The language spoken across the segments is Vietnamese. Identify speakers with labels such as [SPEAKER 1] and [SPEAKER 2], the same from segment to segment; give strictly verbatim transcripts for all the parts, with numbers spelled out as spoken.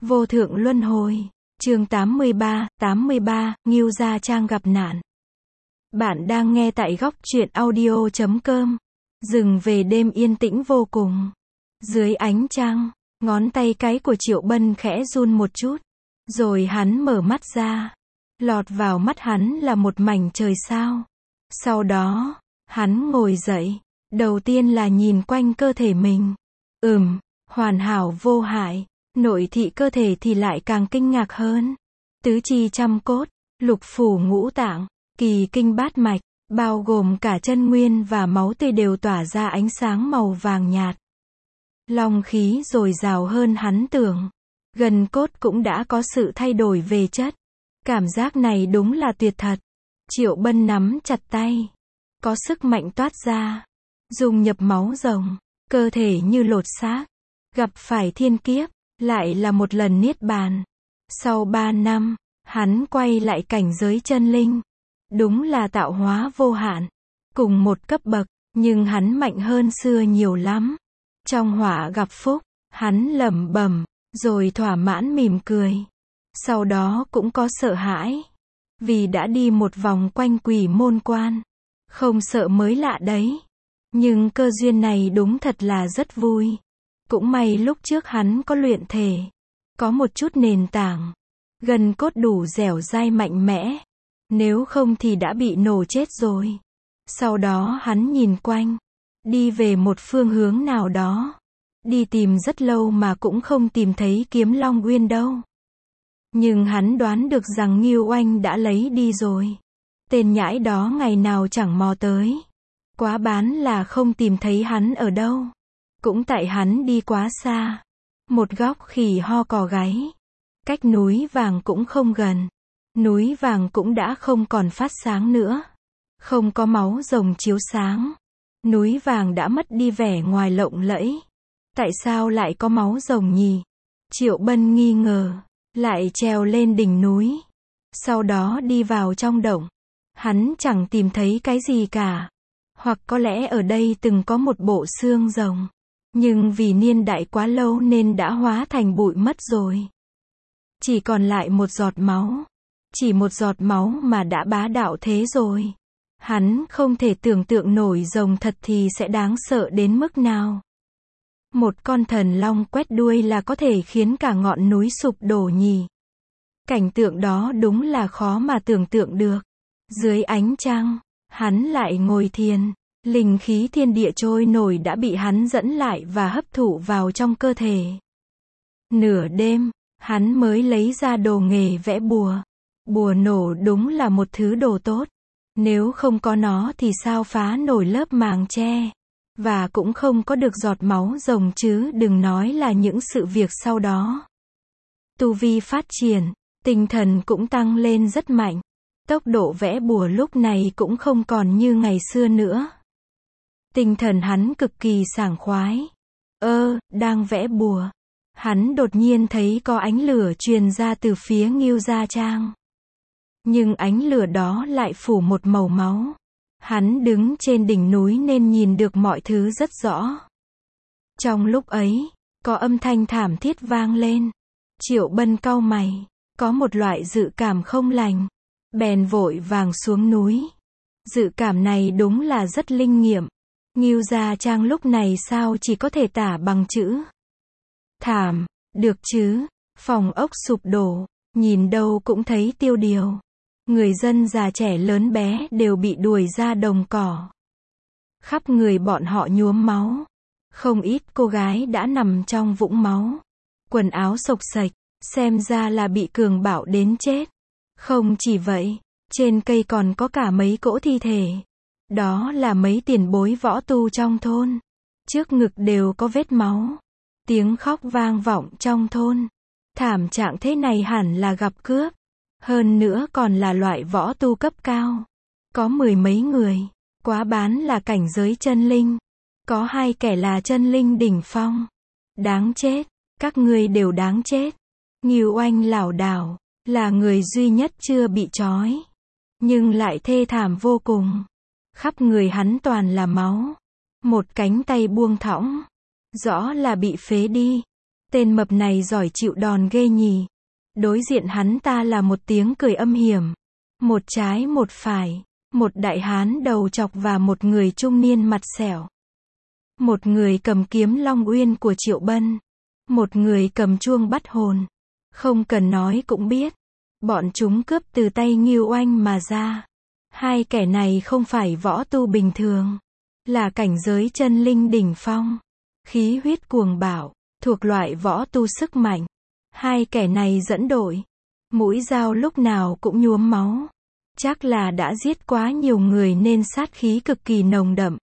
[SPEAKER 1] Vô thượng luân hồi. Chương tám mươi ba, tám mươi ba, Ngưu Gia Trang gặp nạn. Bạn đang nghe tại góc truyện audio chấm com. Rừng về đêm yên tĩnh vô cùng. Dưới ánh trăng, ngón tay cái của Triệu Bân khẽ run một chút. Rồi hắn mở mắt ra. Lọt vào mắt hắn là một mảnh trời sao. Sau đó, hắn ngồi dậy. Đầu tiên là nhìn quanh cơ thể mình. Ừm, hoàn hảo vô hại. Nội thị cơ thể thì lại càng kinh ngạc hơn. Tứ chi trăm cốt, lục phủ ngũ tạng, kỳ kinh bát mạch, bao gồm cả chân nguyên và máu tươi đều tỏa ra ánh sáng màu vàng nhạt. Long khí dồi dào hơn hắn tưởng. Gần cốt cũng đã có sự thay đổi về chất. Cảm giác này đúng là tuyệt thật. Triệu Bân nắm chặt tay. Có sức mạnh toát ra. Dùng nhập máu rồng. Cơ thể như lột xác. Gặp phải thiên kiếp. Lại là một lần niết bàn. Sau ba năm, hắn quay lại cảnh giới chân linh. Đúng là tạo hóa vô hạn. Cùng một cấp bậc, nhưng hắn mạnh hơn xưa nhiều lắm. Trong họa gặp phúc, hắn lẩm bẩm, rồi thỏa mãn mỉm cười. Sau đó cũng có sợ hãi. Vì đã đi một vòng quanh quỷ môn quan. Không sợ mới lạ đấy. Nhưng cơ duyên này đúng thật là rất vui. Cũng may lúc trước hắn có luyện thể. Có một chút nền tảng. Gần cốt đủ dẻo dai mạnh mẽ. Nếu không thì đã bị nổ chết rồi. Sau đó hắn nhìn quanh. Đi về một phương hướng nào đó. Đi tìm rất lâu mà cũng không tìm thấy kiếm Long Uyên đâu. Nhưng hắn đoán được rằng Ngưu Oanh đã lấy đi rồi. Tên nhãi đó ngày nào chẳng mò tới. Quá bán là không tìm thấy hắn ở đâu. Cũng tại hắn đi quá xa. Một góc khỉ ho cò gáy. Cách núi vàng cũng không gần. Núi vàng cũng đã không còn phát sáng nữa. Không có máu rồng chiếu sáng. Núi vàng đã mất đi vẻ ngoài lộng lẫy. Tại sao lại có máu rồng nhỉ? Triệu Bân nghi ngờ. Lại trèo lên đỉnh núi. Sau đó đi vào trong động. Hắn chẳng tìm thấy cái gì cả. Hoặc có lẽ ở đây từng có một bộ xương rồng. Nhưng vì niên đại quá lâu nên đã hóa thành bụi mất rồi. Chỉ còn lại một giọt máu. Chỉ một giọt máu mà đã bá đạo thế rồi. Hắn không thể tưởng tượng nổi rồng thật thì sẽ đáng sợ đến mức nào. Một con thần long quét đuôi là có thể khiến cả ngọn núi sụp đổ nhỉ. Cảnh tượng đó đúng là khó mà tưởng tượng được. Dưới ánh trăng, hắn lại ngồi thiền. Linh khí thiên địa trôi nổi đã bị hắn dẫn lại và hấp thụ vào trong cơ thể. Nửa đêm, hắn mới lấy ra đồ nghề vẽ bùa. Bùa nổ đúng là một thứ đồ tốt. Nếu không có nó thì sao phá nổi lớp màng che. Và cũng không có được giọt máu rồng chứ đừng nói là những sự việc sau đó. Tu vi phát triển, tinh thần cũng tăng lên rất mạnh. Tốc độ vẽ bùa lúc này cũng không còn như ngày xưa nữa. Tinh thần hắn cực kỳ sảng khoái. Ơ, đang vẽ bùa. Hắn đột nhiên thấy có ánh lửa truyền ra từ phía Ngưu Gia Trang. Nhưng ánh lửa đó lại phủ một màu máu. Hắn đứng trên đỉnh núi nên nhìn được mọi thứ rất rõ. Trong lúc ấy, có âm thanh thảm thiết vang lên. Triệu Bân cau mày. Có một loại dự cảm không lành. Bèn vội vàng xuống núi. Dự cảm này đúng là rất linh nghiệm. Ngưu Gia Trang lúc này sao chỉ có thể tả bằng chữ thảm, được chứ, phòng ốc sụp đổ, nhìn đâu cũng thấy tiêu điều. Người dân già trẻ lớn bé đều bị đuổi ra đồng cỏ. Khắp người bọn họ nhuốm máu. Không ít cô gái đã nằm trong vũng máu. Quần áo xộc xệch, xem ra là bị cường bạo đến chết. Không chỉ vậy, trên cây còn có cả mấy cỗ thi thể. Đó là mấy tiền bối võ tu trong thôn. Trước ngực đều có vết máu. Tiếng khóc vang vọng trong thôn. Thảm trạng thế này hẳn là gặp cướp. Hơn nữa còn là loại võ tu cấp cao. Có mười mấy người. Quá bán là cảnh giới chân linh. Có hai kẻ là chân linh đỉnh phong. Đáng chết. Các ngươi đều đáng chết. Ngưu Oanh lảo đảo. Là người duy nhất chưa bị trói. Nhưng lại thê thảm vô cùng. Khắp người hắn toàn là máu. Một cánh tay buông thõng. Rõ là bị phế đi. Tên mập này giỏi chịu đòn ghê nhỉ. Đối diện hắn ta là một tiếng cười âm hiểm. Một trái một phải. Một đại hán đầu chọc và một người trung niên mặt sẹo. Một người cầm kiếm Long Uyên của Triệu Bân. Một người cầm chuông bắt hồn. Không cần nói cũng biết. Bọn chúng cướp từ tay Ngưu Oanh mà ra. Hai kẻ này không phải võ tu bình thường. Là cảnh giới chân linh đỉnh phong. Khí huyết cuồng bạo. Thuộc loại võ tu sức mạnh. Hai kẻ này dẫn đội. Mũi dao lúc nào cũng nhuốm máu. Chắc là đã giết quá nhiều người nên sát khí cực kỳ nồng đậm.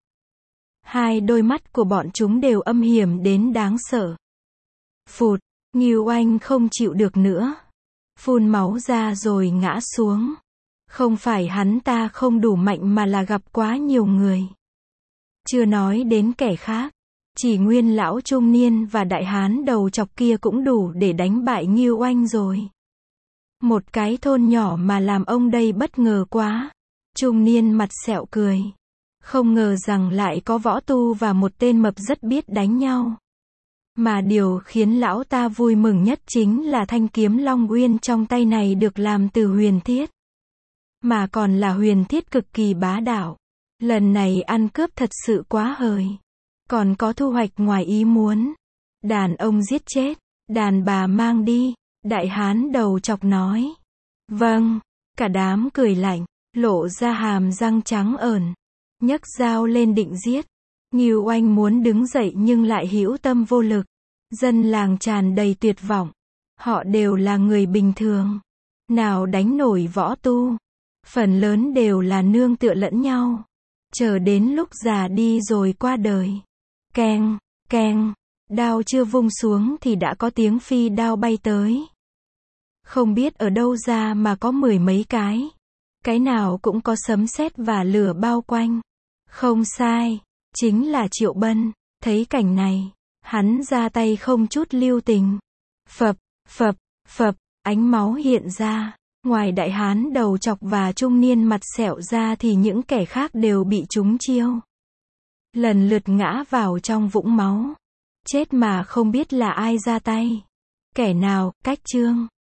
[SPEAKER 1] Hai đôi mắt của bọn chúng đều âm hiểm đến đáng sợ. Phụt, Ngưu Oanh không chịu được nữa. Phun máu ra rồi ngã xuống. Không phải hắn ta không đủ mạnh mà là gặp quá nhiều người. Chưa nói đến kẻ khác. Chỉ nguyên lão trung niên và đại hán đầu chọc kia cũng đủ để đánh bại Ngưu Oanh rồi. Một cái thôn nhỏ mà làm ông đây bất ngờ quá. Trung niên mặt sẹo cười. Không ngờ rằng lại có võ tu và một tên mập rất biết đánh nhau. Mà điều khiến lão ta vui mừng nhất chính là thanh kiếm Long Uyên trong tay này được làm từ huyền thiết. Mà còn là huyền thiết cực kỳ bá đạo. Lần này ăn cướp thật sự quá hời. Còn có thu hoạch ngoài ý muốn. Đàn ông giết chết, đàn bà mang đi. Đại hán đầu chọc nói. Vâng, cả đám cười lạnh, lộ ra hàm răng trắng ởn. Nhấc dao lên định giết. Ngưu Oanh muốn đứng dậy nhưng lại hữu tâm vô lực. Dân làng tràn đầy tuyệt vọng. Họ đều là người bình thường. Nào đánh nổi võ tu. Phần lớn đều là nương tựa lẫn nhau. Chờ đến lúc già đi rồi qua đời. Keng, keng. Đao chưa vung xuống thì đã có tiếng phi đao bay tới. Không biết ở đâu ra mà có mười mấy cái. Cái nào cũng có sấm sét và lửa bao quanh. Không sai, chính là Triệu Bân. Thấy cảnh này, hắn ra tay không chút lưu tình. Phập, phập, phập, ánh máu hiện ra. Ngoài đại hán đầu chọc và trung niên mặt sẹo ra thì những kẻ khác đều bị trúng chiêu. Lần lượt ngã vào trong vũng máu. Chết mà không biết là ai ra tay. Kẻ nào, cách chương.